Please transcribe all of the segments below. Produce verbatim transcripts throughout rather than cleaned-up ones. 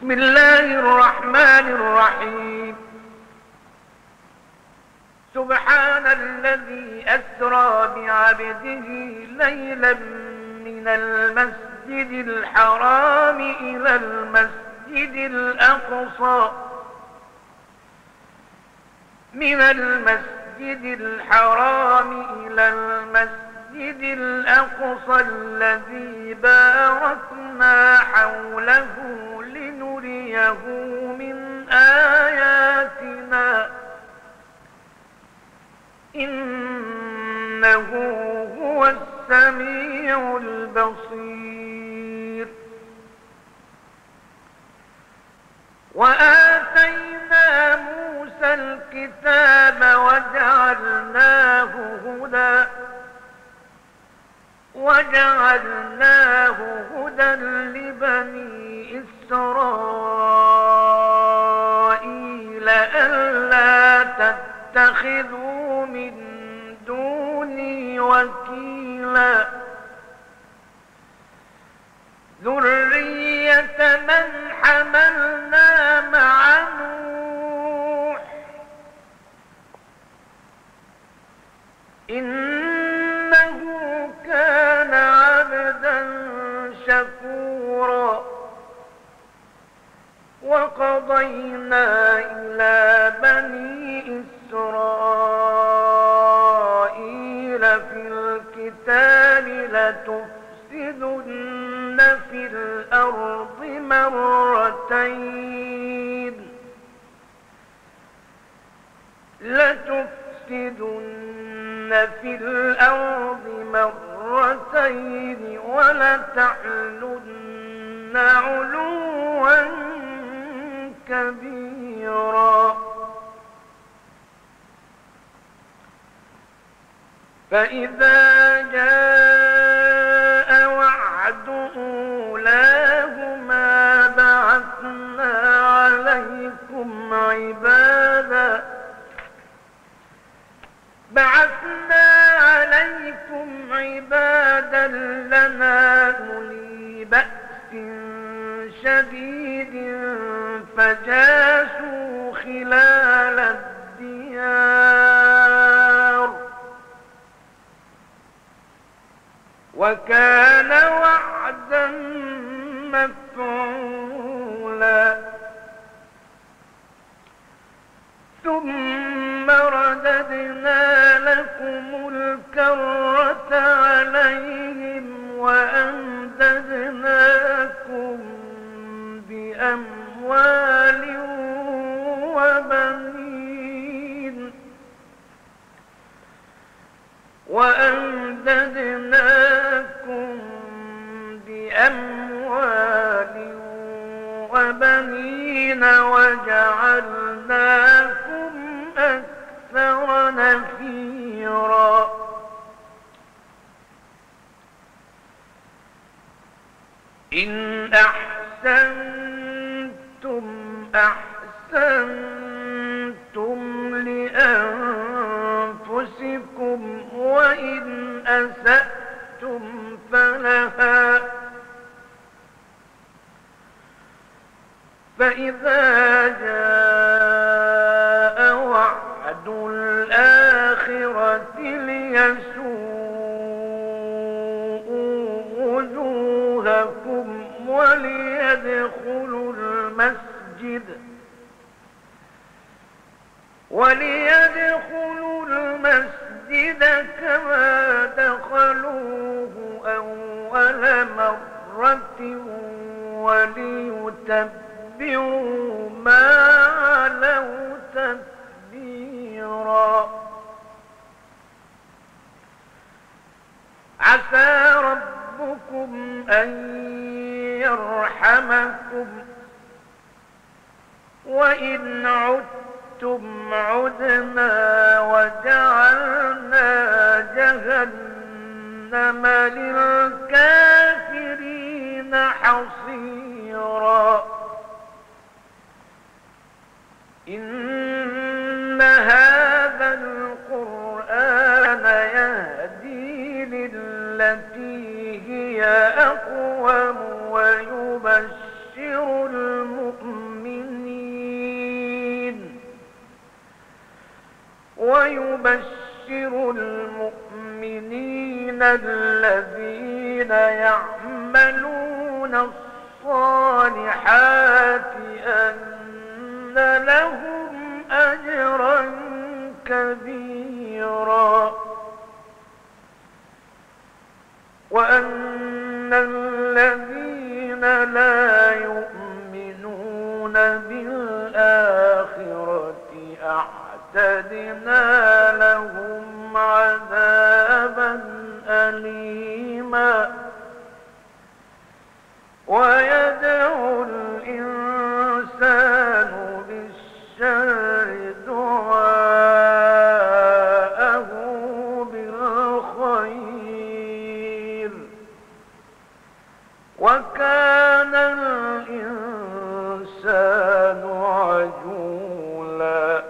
بسم الله الرحمن الرحيم. سبحان الذي أسرى بعبده ليلا من المسجد الحرام إلى المسجد الأقصى من المسجد الحرام إلى المسجد الأقصى الذي باركنا حوله لنريه من آياتنا إنه هو السميع البصير. وآتينا موسى الكتاب وجعلناه هدى وجعلناه هدى لبني إسرائيل ألا تتخذوا من دوني وكيلا ذرية من حملنا مع نوح إنه كان عبدا شكورا. وقضينا إلى بني إسرائيل في الكتاب لتفسدن في الأرض مرتين لتفسدن في الأرض مرتين ولتعلن علوا كبيرا. فإذا جاء وعد أولاهما بعثنا عليكم عبادا بعثنا عليكم عبادا لنا أولي بأس شديد فجاسوا خلال الديار وكان وعدا مفعولا. ثم رددنا لكم الكرة عليهم وأمددناكم بأموال وبنين وأمددناكم بأموال وبنين وجعلناكم أكثر نفيرا. إن أحسنتم أحسنتم لأنفسكم وإن أسأتم فلها فإذا جاء وعد الآخرة ليسوءوا وجوهكم وليدخلوا المسجد وليدخلوا المسجد كما دخلوه أول مرة وليتبعوا ما علوا تتبيرا. عسى ربكم أن يرحمكم وإن عدتم عدنا وجعلنا جهنم للكافرين حصيرا. إن هذا القرآن يهدي للتي هي أقوم ويبشر المؤمنين ويبشر المؤمنين الذين يعملون الصالحات أن لهم أجرا كبيرا وأن الذين لا يؤمنون بالآخرة أعتدنا لهم عذابا أليما ويدعو الإنسان بالشر دعاءه بالخير وكان الإنسان عجولا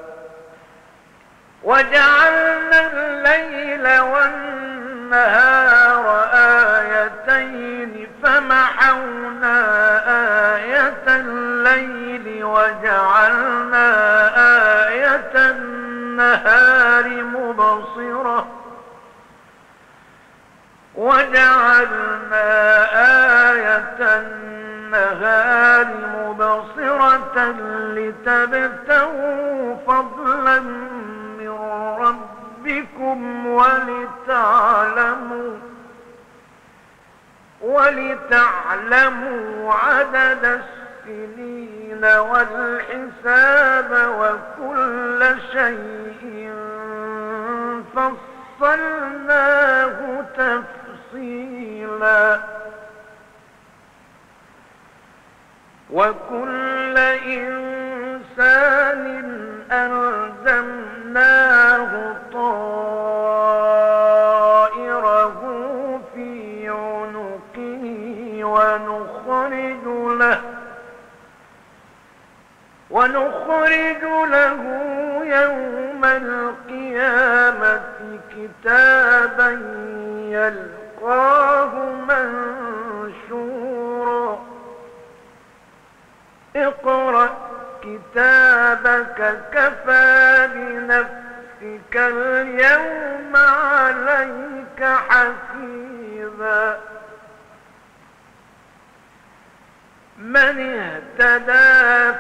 وجعلنا الليل والنهار آيتين فمحونا آية الليل وجعلنا آية النهار مبصرة وجعلنا آية النهار مبصرة لتبتغوا فضلا من ربكم ولتعلموا ولتعلموا عدد السنين والحساب وكل شيء فصلناه تفصيلا وكل إنسان ألزمناه طائره في عنقه ونخرج له ونخرج له يوم القيامة كتابا يلقاه منشورا اقرأ كتابك كفى بنفسك اليوم عليك حسيبا من اهتدى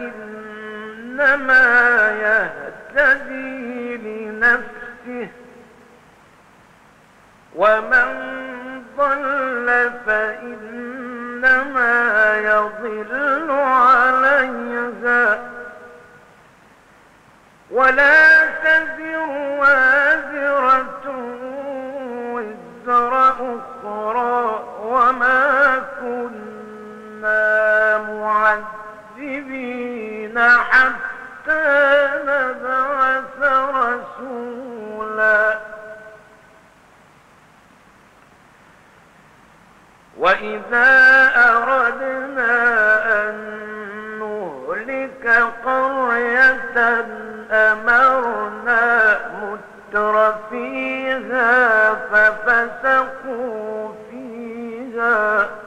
فإنما يهتدي لنفسه ومن ضل فإنما يضل عليها ولا تزر وازرة وزر أخرى وما كنا معذبين حتى نبعث رسولا وإذا أردنا أن نهلك قرية أمرنا متر فيها ففسقوا فيها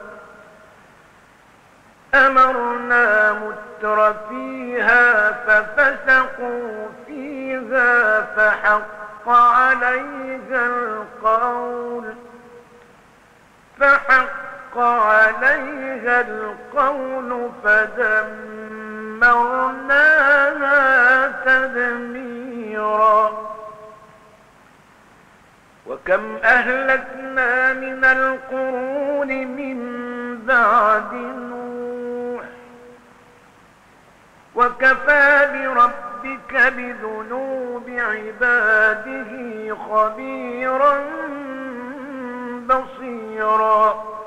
أمرنا متر فيها ففسقوا فيها فحق عليها القول فحق عليها القول فدمرناها تدميرا وكم أهلكنا من القرون من بعد نوح وكفى بربك بذنوب عباده خبيرا بصيرا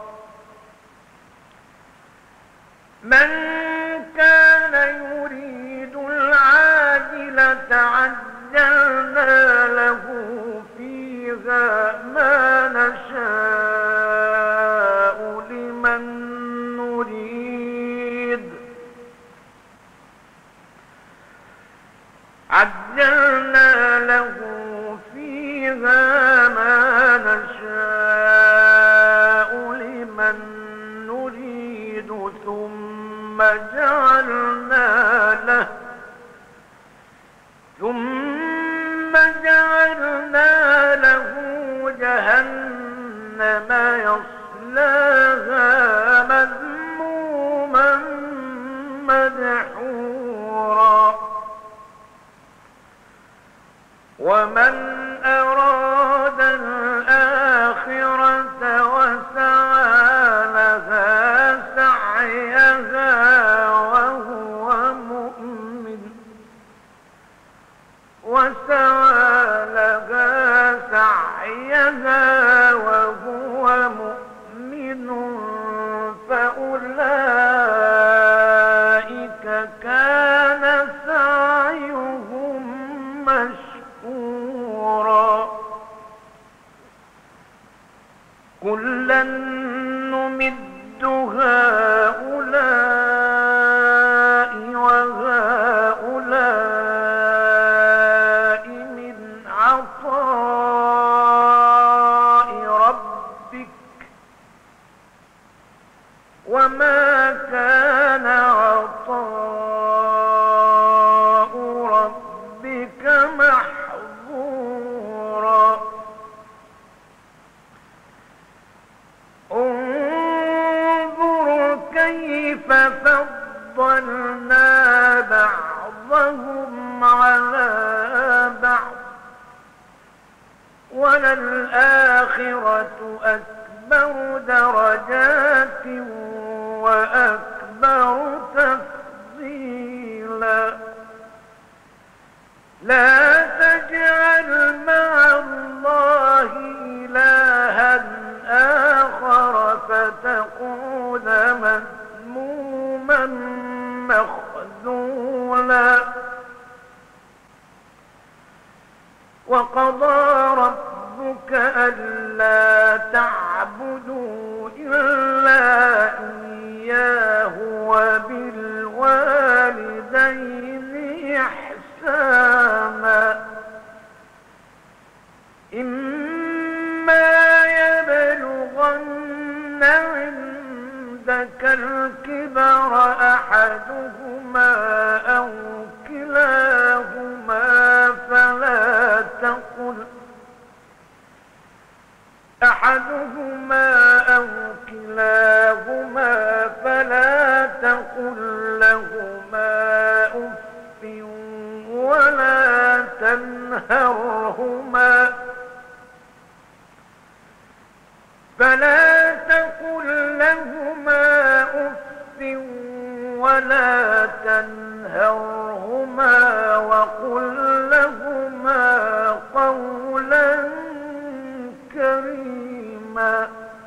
من كان يريد العاجلة عجلنا له فيها ما نشاء لمن نريد عجلنا له فيها ما نشاء لمن نريد ثم جعلنا له ثم جعلنا له جهنم يصلاها مذموما مدحورا ومن أراد الآخرة وسعى لها سعيها وهو مؤمن وسعى لها سعيها وهو مؤمن فأولئك كان سعيهم مشكورا كلا نمد هؤلاء وهؤلاء من عطاء ربك وما كان عطاء ربك محظورا انظر كيف فضلنا بعضهم على بعض وللآخرة أكبر درجات وأكبر تفضيلا لا تجعل مع الله إلها آخر فتكون مذموما مخذولا وقضى ربك ألا تعبدوا إلا إياه وبالوالدين إحسانا إما يبلغن عندك الكبر أحدهما أو كلاهما فلا تقل أحدهما أو كلاهما فلا تقل لهما أف ولا تنهرهما فلا تقل لهما أف ولا تنهرهما وقل لهما قولا كريما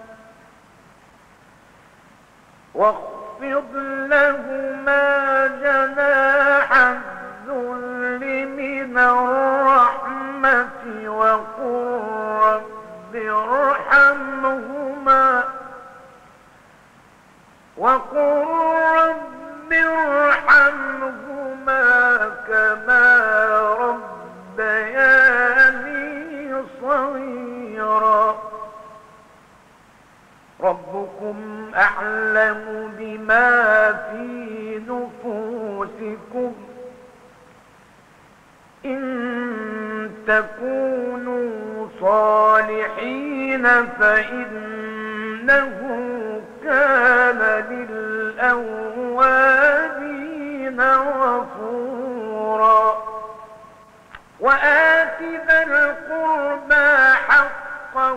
واخفض لهما جناح الذل من الرحمة وقل رب ارحمهما وقل رب ارحمهما كما ربياني صغيرا ربكم أعلم بما في نفوسكم إن تكونوا صالحين فإنه كان للأوابين غفورا وآت ذا القربى حقه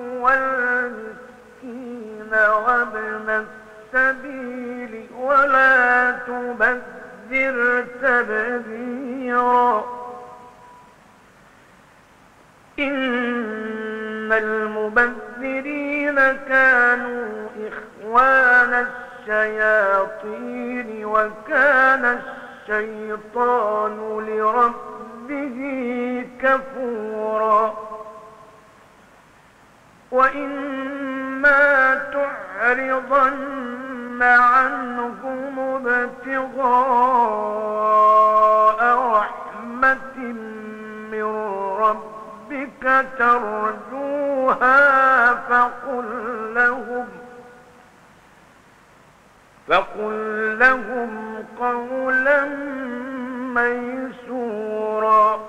والمسكين وابن السبيل ولا تبذر تبذيرا إن المبذرين كانوا إخوان الشياطين وكان الشيطان لربه كفورا وإما تعرضن عنهم ابتغاء رحمة من ربك ترجوها فقل لهم فقل لهم قولا ميسورا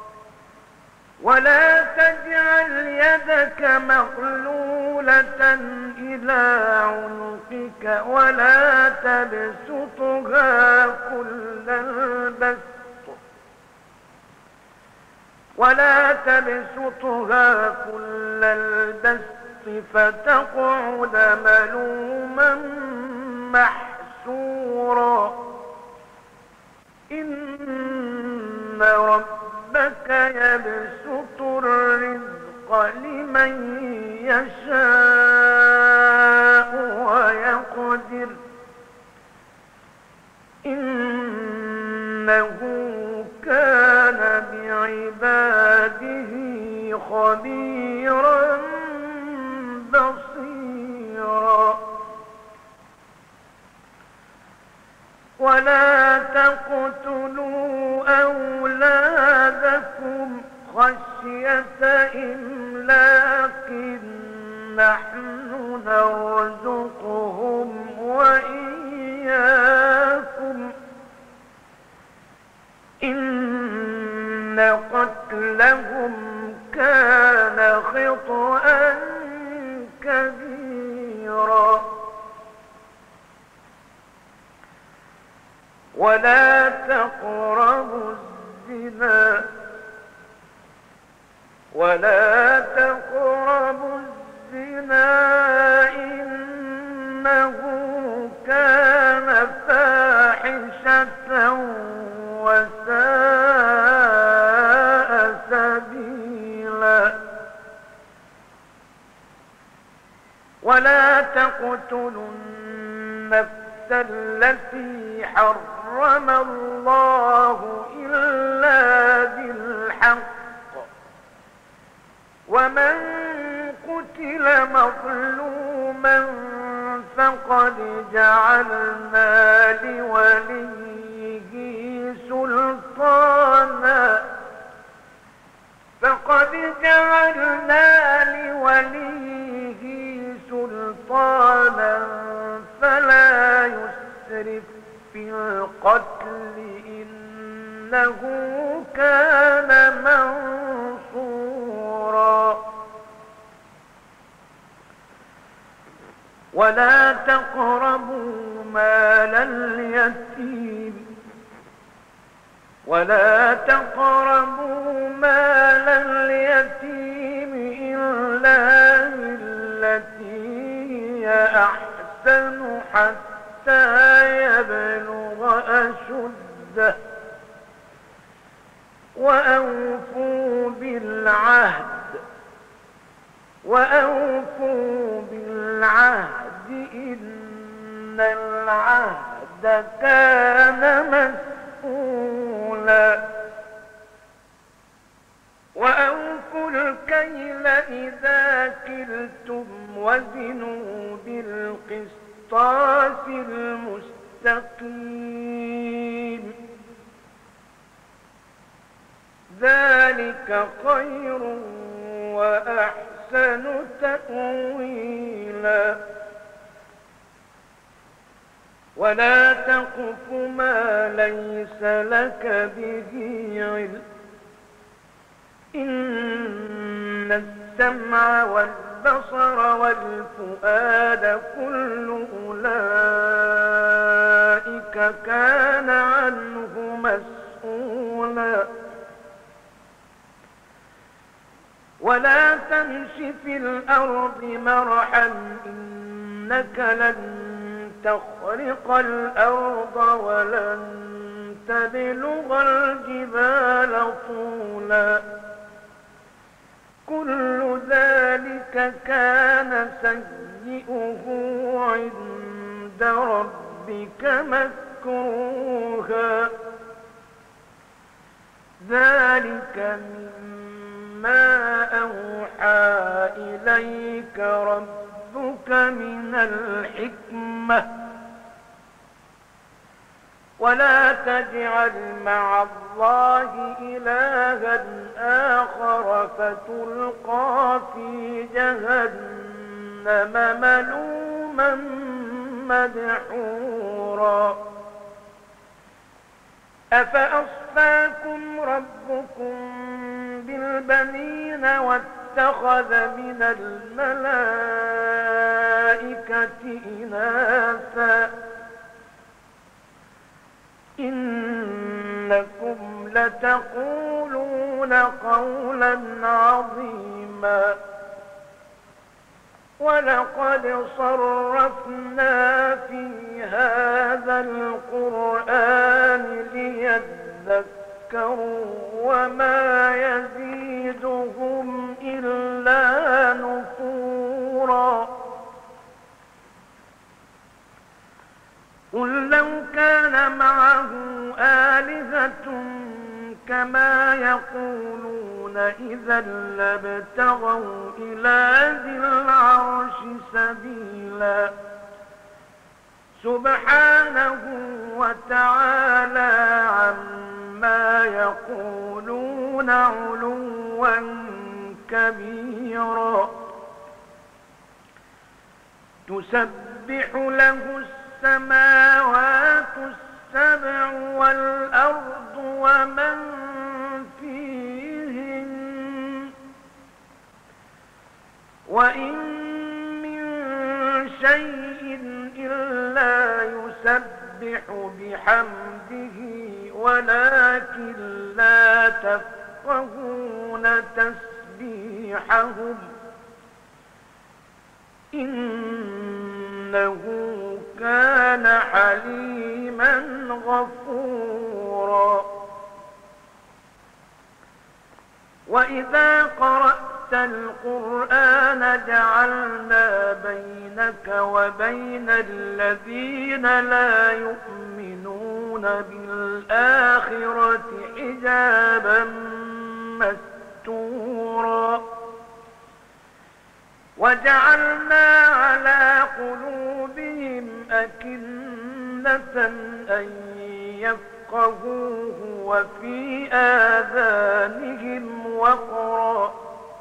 ولا تجعل يدك مغلولة إلى عنقك ولا تبسطها كل البسط ولا تبسطها كل البسط فتقعد ملوما محسورا إن ربك يبسط الرزق لمن يشاء ويقدر إنه كان بعباده خبيرا بصيرا ولا تقتلوا أولادكم خشية إملاق نحن نرزقهم وإياكم إن قتلهم كان خطأ كبيرا ولا تقربوا الزنا ولا تقربوا الزنا إنه كان فاحشة وساء سبيلا ولا تقتلوا النفس التي حرم الله إلا بالحق ومن قتل مظلوما فقد جعلنا لوليه سلطانا فقد جعلنا لوليه سلطانا فلا يسرف في القتل إنه كان منصورا ولا تقربوا مال اليتيم ولا تقربوا مال اليتيم إلا بالتي هي أحسن حتى يبلغ أشده وأوفوا بالعهد وأوفوا بالعهد إن العهد كان مسؤولا وأوفوا الكيل إذا كلتم وزنوا بالقسطاس المستقيم ذلك خير وأحسن تأويلا ولا تقف ما ليس لك به علم إن السمع والبصر والفؤاد كل أولئك كان عنه مسؤولا ولا تمش في الأرض مرحا إنك لن تخرق الأرض ولن تبلغ الجبال طولا كل ذلك كان سيئه عند ربك مكروها ذلك مما أوحى إليك ربك من الحكمة ولا تجعل مع الله إلها آخر فتلقى في جهنم ملوما مدحورا أفأصفاكم ربكم بالبنين واتخذ من الملائكة إناثا إنكم لتقولون قولا عظيما ولقد صرفنا في هذا القرآن ليذكروا وما يزيدهم إلا نفورا قل لو كان معه آلهة كما يقولون إذا لابتغوا إلى ذي العرش سبيلا سبحانه وتعالى عما يقولون علوا كبيرا تسبح له السماوات السبع والأرض ومن فيهن وإن من شيء إلا يسبح بحمده ولكن لا تفقهون تسبيحهم إنه كان حليما غفورا وإذا قرأت القرآن جعلنا بينك وبين الذين لا يؤمنون بالآخرة حجابا مستورا وجعلنا على قلوبهم أكنة أن يفقهوه وفي آذانهم وقرا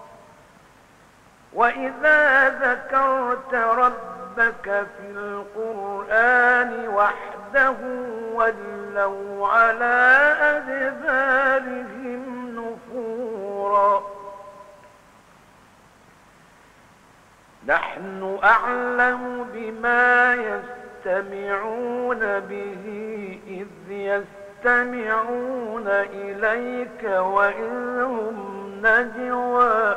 وإذا ذكرت ربك في القرآن وحده ولوا على أدبارهم نفورا نحن أعلم بما يستمعون به إذ يستمعون إليك وإذ هم نجوى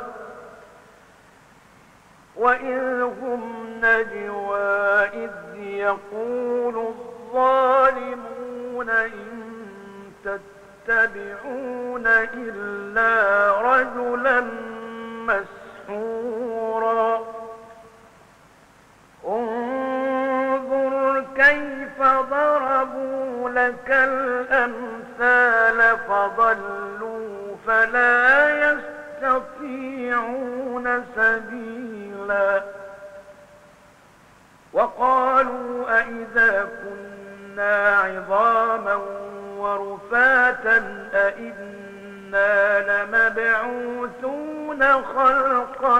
وإذ هم نجوى إذ يقول الظالمون إن تتبعون إلا رجلا مسحورا انظر كيف ضربوا لك الأمثال فضلوا فلا يستطيعون سبيلا وقالوا أئذا كنا عظاما ورفاتا أئنا لمبعوثون خلقا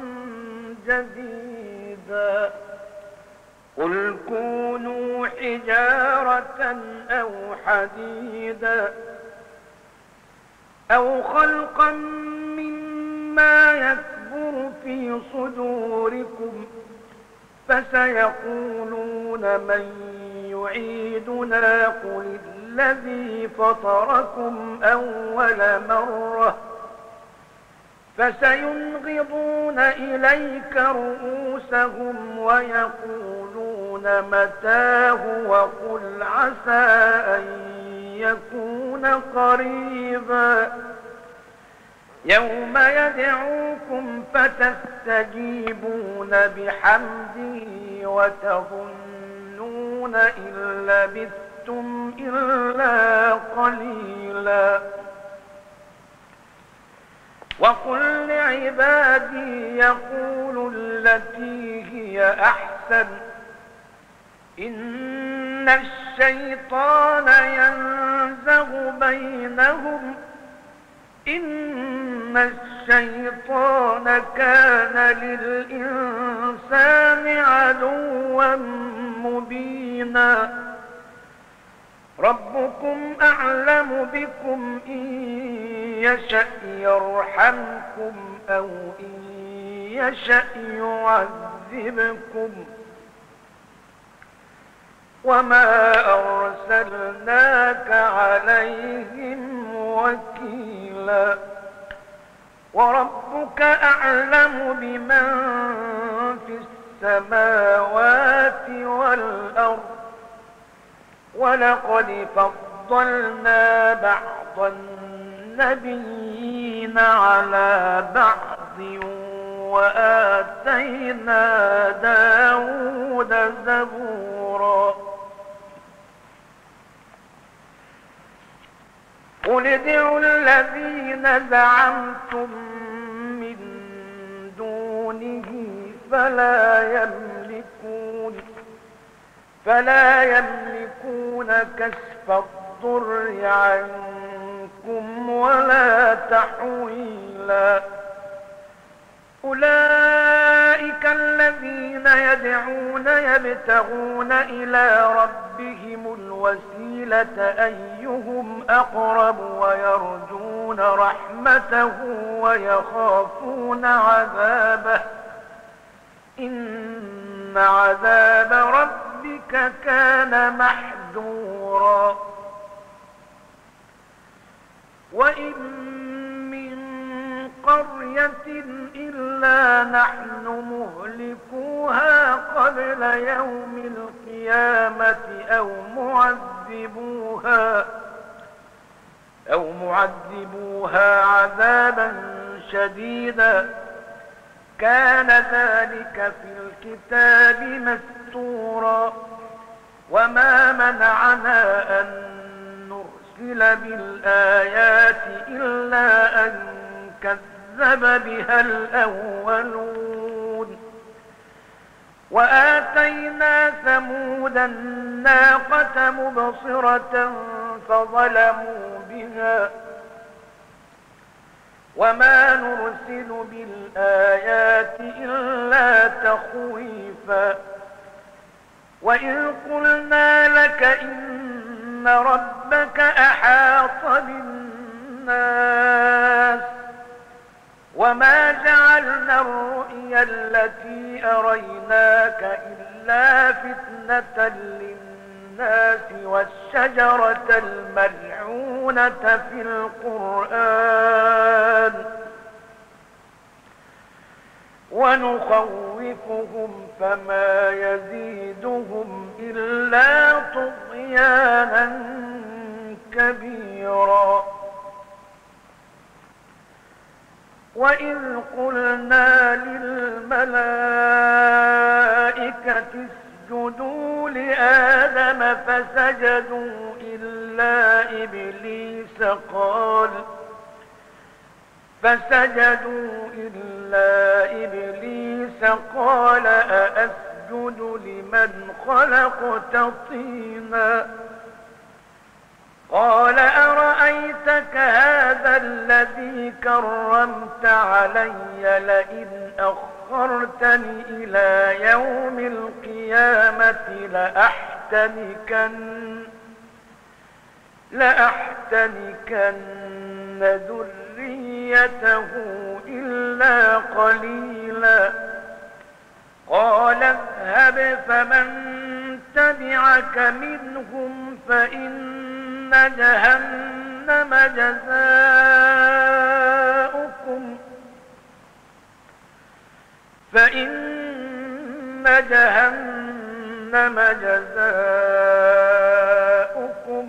جديدا قل كونوا حجارة أو حديدا أو خلقا مما يكبر في صدوركم فسيقولون من يعيدنا قل الذي فطركم أول مرة فسينغضون إليك رؤوسهم ويقولون متاه وقل عسى أن يكون قريبا يوم يدعوكم فتستجيبون بحمده وتظنون إن لبثتم إلا قليلا وقل لعبادي يقولوا التي هي أحسن إن الشيطان ينزغ بينهم إن الشيطان كان للإنسان عدوا أعلم بكم إن يشأ يرحمكم أو إن يشأ يعذبكم وما أرسلناك عليهم وكيلا وربك أعلم بمن في السماوات والأرض ولقد فضلنا بعض النبيين على بعض وآتينا داود زبورا قل ادعوا الذين زعمتم من دونه فلا يملكون فلا يملكون كشف الضر عنكم ولا تحويلا أولئك الذين يدعون يبتغون إلى ربهم الوسيلة أيهم أقرب ويرجون رحمته ويخافون عذابه إن عذاب ربك كان محذورا وإن من قرية إلا نحن مهلكوها قبل يوم القيامة أو معذبوها أو معذبوها عذابا شديدا كان ذلك في الكتاب مستورا وما منعنا أن نرسل بالآيات إلا أن كذب بها الأولون وآتينا ثمود الناقة مبصرة فظلموا بها وما نرسل بالآيات إلا تخويفا وإذ قلنا لك إن ربك أحاط بالناس وما جعلنا الرؤيا التي أريناك إلا فتنة للناس والشجرة الملعونة في القرآن ونخوفهم فما يزيدهم إلا طغيانا كبيرا وإذ قلنا للملائكة اسجدوا لآدم فسجدوا إلا إبليس قال فسجدوا إلا إبليس قال أأسجد لمن خلقت طينا قال أرأيتك هذا الذي كرمت علي لئن أخرتني إلى يوم القيامة لأحتنكن لأحتنكن ذريته إلا قليلا قال اذهب فمن تبعك منهم فإن جهنم جزاؤكم فإن جهنم جزاؤكم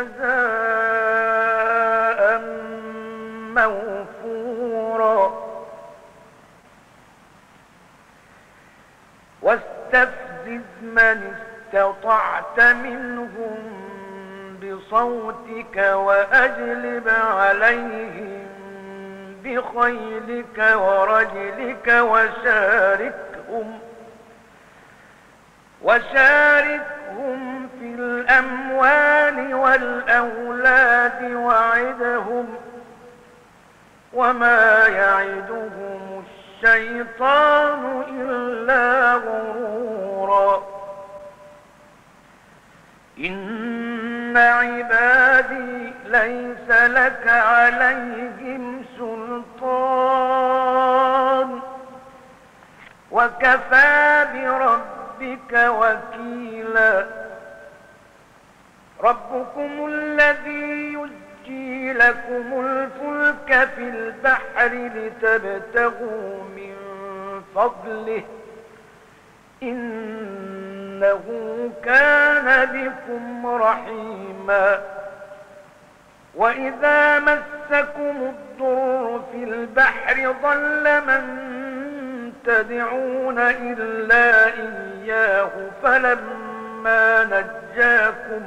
جزاء موفورا واستفزز من استطعت منهم بصوتك وأجلب عليهم بخيلك ورجلك وشاركهم وشاركهم في الأموال والأولاد وعدهم وما يعدهم الشيطان إلا غرورا إن إن عبادي ليس لك عليهم سلطان وكفى بربك وكيلا. ربكم الذي يزجي لكم الفلك في البحر لتبتغوا من فضله إنه كان بكم رحيما. وإذا مسكم الضر في البحر ضل من تدعون إلا إياه فلما نجاكم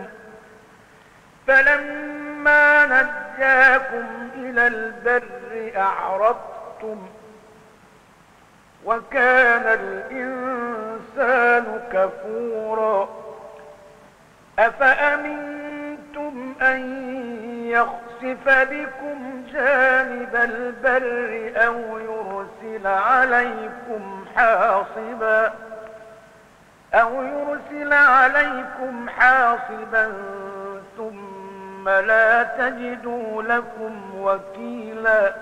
فلما نجاكم إلى البر أعرضتم وكان الإنسان كفورا. أفأمنتم أن يخسف بكم جانب البر أو يرسل عليكم حاصبا أو يرسل عليكم حاصبا ثم لا تجدوا لكم وكيلا.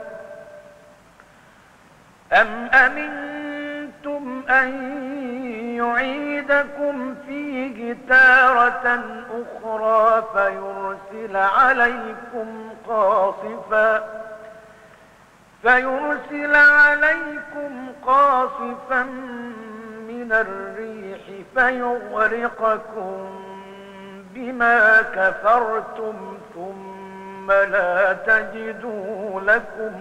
أم أمنتم أن يعيدكم فيه تارة أخرى فيرسل عليكم قاصفا فيرسل عليكم قاصفا من الريح فيغرقكم بما كفرتم ثم لا تجدوا لكم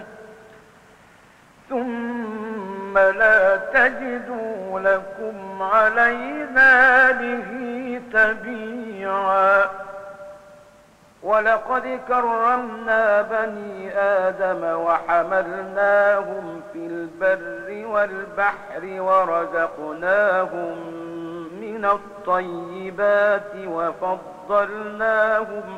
ثم لا تجدوا لكم علينا به تبيعا. ولقد كرمنا بني آدم وحملناهم في البر والبحر ورزقناهم من الطيبات وفضلناهم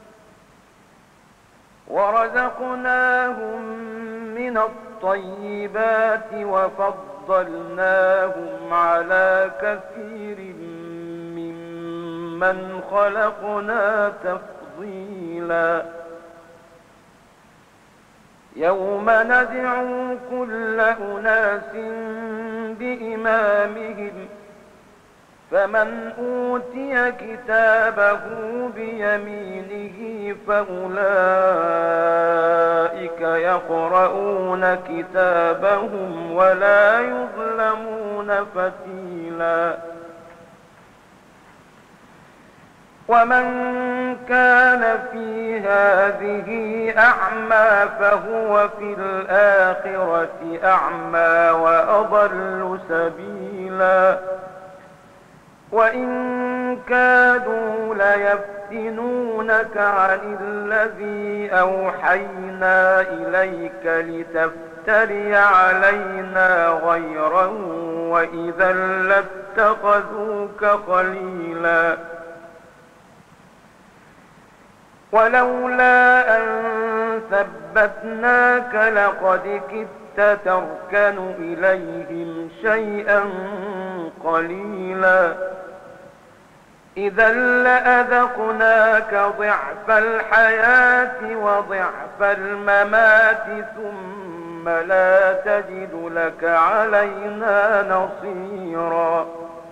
ورزقناهم من الطيبات وفضلناهم على كثير ممن خلقنا تفضيلا. يوم ندعو كل أناس بإمامهم فمن أوتي كتابه بيمينه فأولئك يقرؤون كتابهم ولا يظلمون فتيلا. ومن كان في هذه أعمى فهو في الآخرة أعمى وأضل سبيلا. وإن كادوا ليفتنونك عن الذي أوحينا إليك لتفتري علينا غيره وإذا لاتخذوك خليلا. ولولا أن ثبتناك لقد كدت تركن إليهم شيئا قليلا. إذا لأذقناك ضعف الحياة وضعف الممات ثم لا تجد لك علينا نصيرا.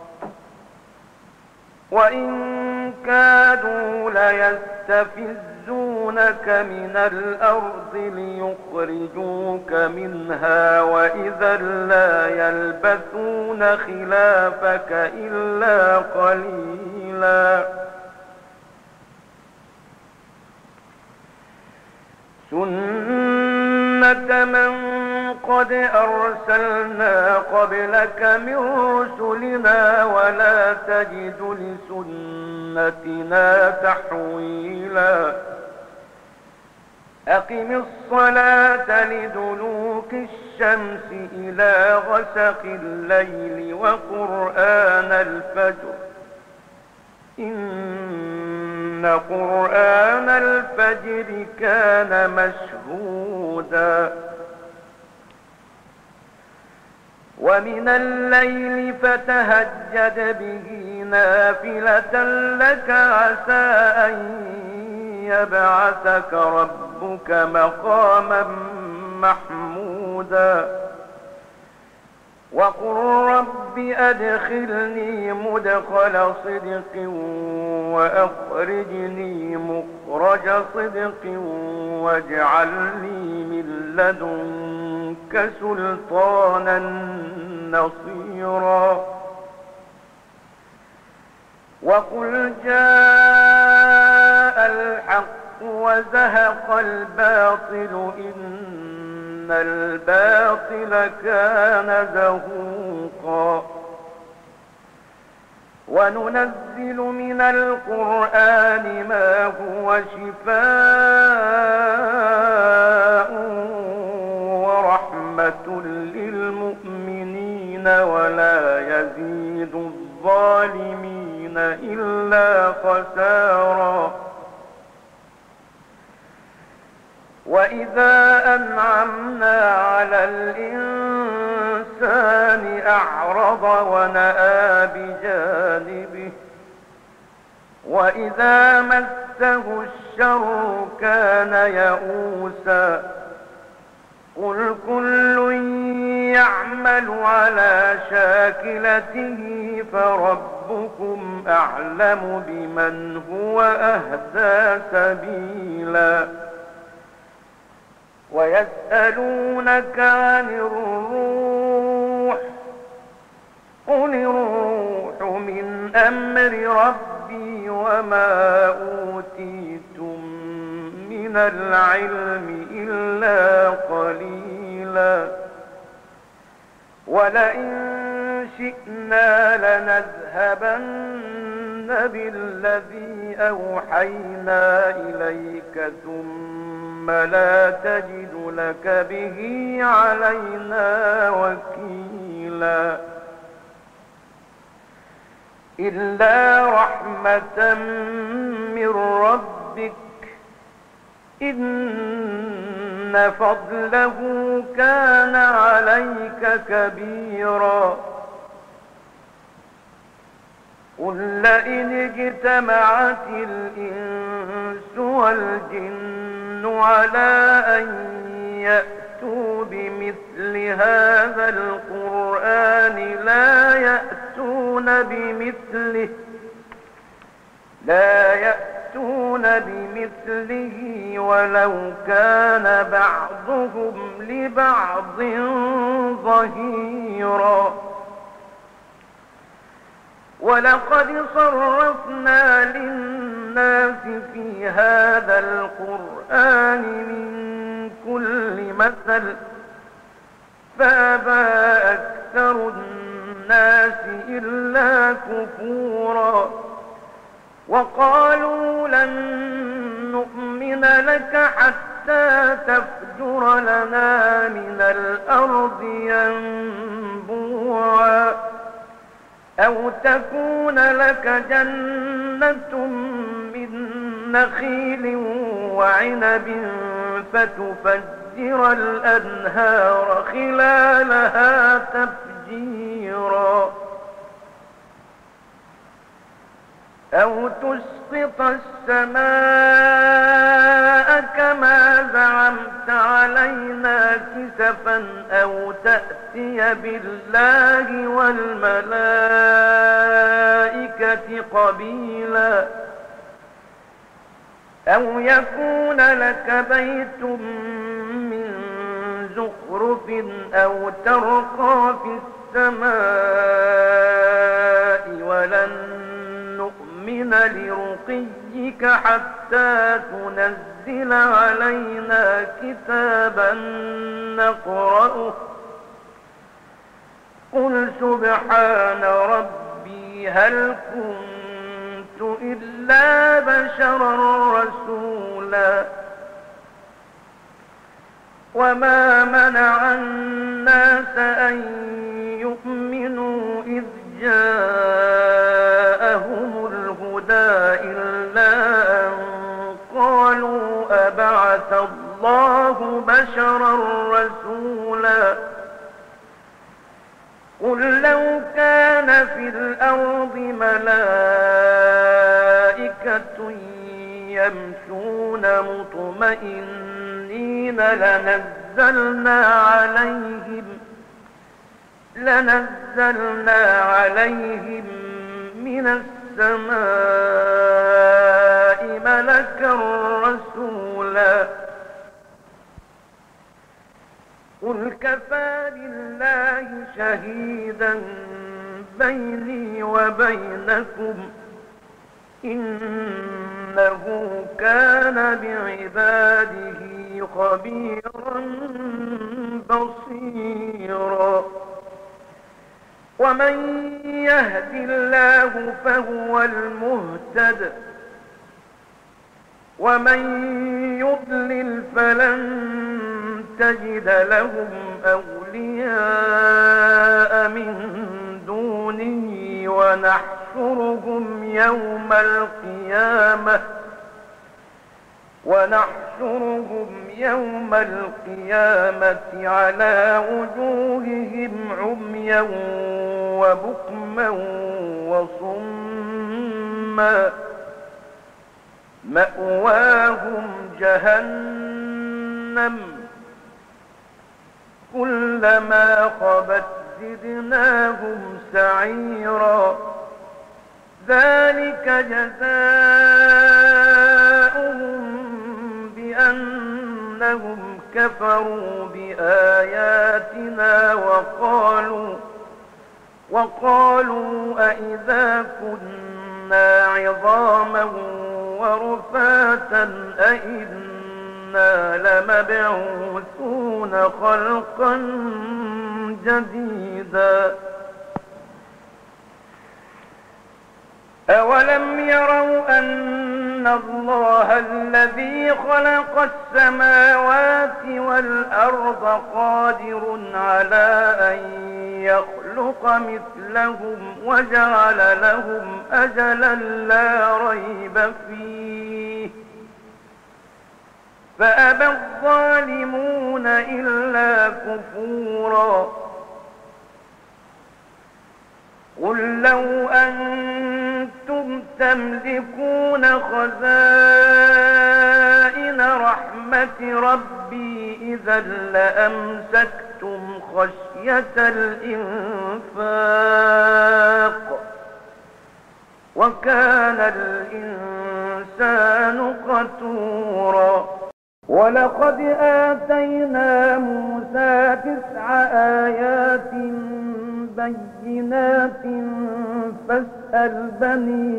وإن كادوا ليستفزونك من الأرض ليخرجوك منها وإذا لا يلبثون خلافك إلا قليلا. سنة من قد أرسلنا قبلك من رسلنا ولا تجد لسنتنا تحويلا. أقم الصلاة لدلوك الشمس إلى غسق الليل وقرآن الفجر إن قرآن الفجر كان مشهودا. ومن الليل فتهجد به نافلة لك عسى أن يبعثك ربك مقاما محمودا وقل رب أدخلني مدخل صدق وأخرجني مخرج صدق واجعل لي من لدنك سلطانا نصيرا وقل جاء الحق وزهق الباطل إن الباطل كان زهوقا وننزل من القرآن ما هو شفاء ورحمة للمؤمنين ولا يزيد الظالمين إلا خسارا وإذا أنعمنا على الإنسان أعرض ونأى بجانبه وإذا مسه الشر كان يئوسا قل كل يعمل على شاكلته فربكم أعلم بمن هو أهدى سبيلا ويسألونك عن الروح قل الروح من أمر ربي وما أوتيتم من العلم إلا قليلا ولئن شئنا لنذهبن بالذي أوحينا إليك ثم لا تجد لك به علينا وكيلا إلا رحمة من ربك إن فضله كان عليك كبيرا قل لئن اجتمعت الإنس والجن على أن يأتوا بمثل هذا القرآن لا يأتون بمثله لا يأتون بمثله ولو كان بعضهم لبعض ظهيرا ولقد صرفنا للناس في هذا القرآن من كل مثل فأبى أكثر الناس إلا كفورا وقالوا لن نؤمن لك حتى تفجر لنا من الأرض ينبوعا أو تكون لك جنة من نخيل وعنب فتفجر الأنهار خلالها تفجيرا أو تسقط السماء كما زعمت علينا كسفا أو تأتي بالله والملائكة قبيلا أو يكون لك بيت من زخرف أو ترقى في السماء ولن نؤمن لرقيك حتى تنزل علينا كتابا نقرأه قل سبحان ربي هل كنت إلا بشرا رسولا وما منع الناس أن يؤمنوا إذ جاءهم الهدى إلا أن قالوا أبعث الله بشرا رسولا قل لو كان في الأرض الأرض ملائكة يمشون مطمئنين لنزلنا عليهم لنزلنا عليهم من السماء ملكا رسولا قل كفى بالله شهيدا بيني وبينكم إنه كان بعباده خبيرا بصيرا ومن يهد الله فهو المهتد ومن يضلل فلن تجد لهم أولياء من دونه ونحشرهم يوم القيامة ونحشرهم يوم القيامة على وجوههم عميا وبكما وصما مأواهم جهنم كلما خبت زدناهم سعيرا ذلك جزاؤهم بأنهم كفروا بآياتنا وقالوا وقالوا أئذا كنا عظاما ورفاتا أئنا لمبعوثون خلقا جديدا أولم يروا أن الله الذي خلق السماوات والأرض قادر على أن يخلق مثلهم وجعل لهم أجلا لا ريب فيه فأبى الظالمون إلا كفورا قل لو أنتم تملكون خزائن رحمة ربي إذا لأمسكتم خشية الإنفاق وكان الإنسان قتورا ولقد آتينا موسى تسع آيات بينات فاسأل بني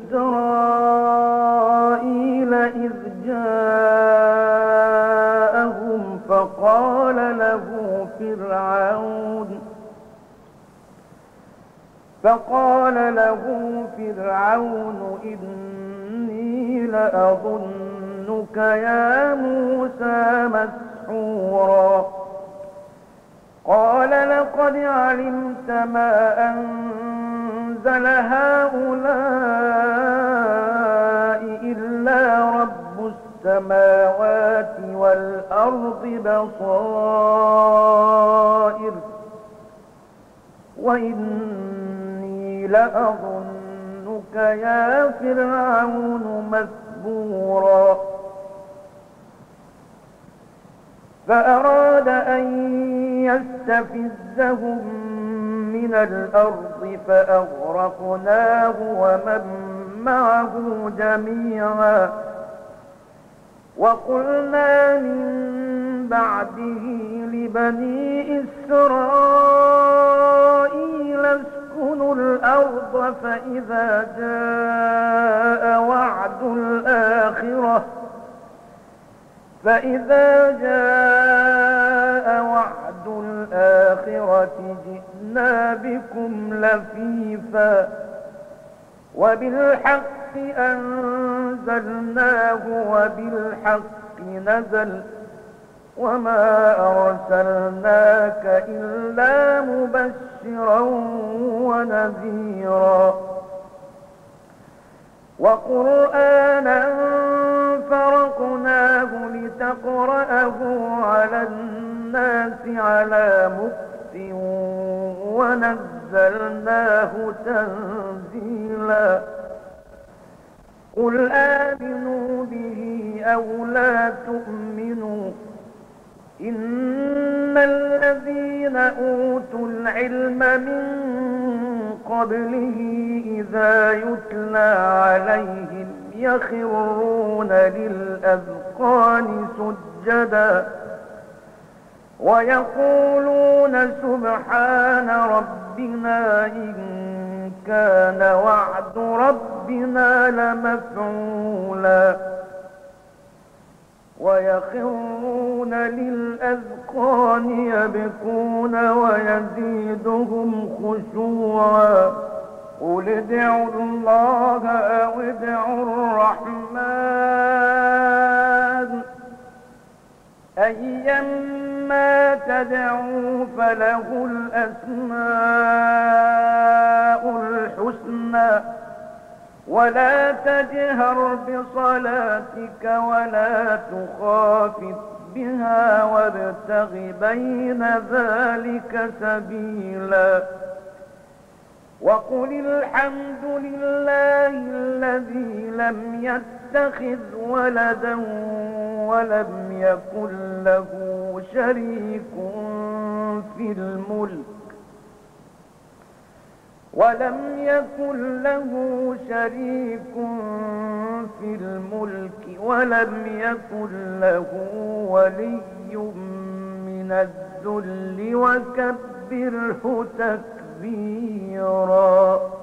إسرائيل إذ جاءهم فقال له فرعون فقال له فرعون إني لأظنك يا موسى مسحورا قال لقد علمت ما أنزل هؤلاء إلا رب السماوات والأرض بصائر وإني لأظنك يا فرعون مثبورا فأراد أن يستفزهم من الأرض فأغرقناه ومن معه جميعا وقلنا من بعده لبني إسرائيل اسكنوا الأرض فإذا جاء وعد الآخرة فإذا جاء وعد الآخرة جئنا بكم لفيفا وبالحق أنزلناه وبالحق نزل وما أرسلناك إلا مبشرا ونذيرا وقرآنا فرقناه لتقرأه على الناس على مكث ونزل نزلناه تنزيلا قل آمنوا به أو لا تؤمنوا إن الذين أوتوا العلم من قبله إذا يتلى عليهم يخرون للأذقان سجدا ويقولون سبحان ربنا إن كان وعد ربنا لمفعولا ويخرون للأذقان يبكون ويزيدهم خشوعا قل ادعوا الله أو ادعوا الرحمن أيما تدعوا فله الأسماء الحسنى ولا تجهر بصلاتك ولا تخافت بها وابتغ بين ذلك سبيلا وقل الحمد لله الذي لم يتخذ ولدا ولم يكن له شريك في الملك ولم يكن له شريك في الملك ولم يكن له ولي من الذل وكبره تكبيرا.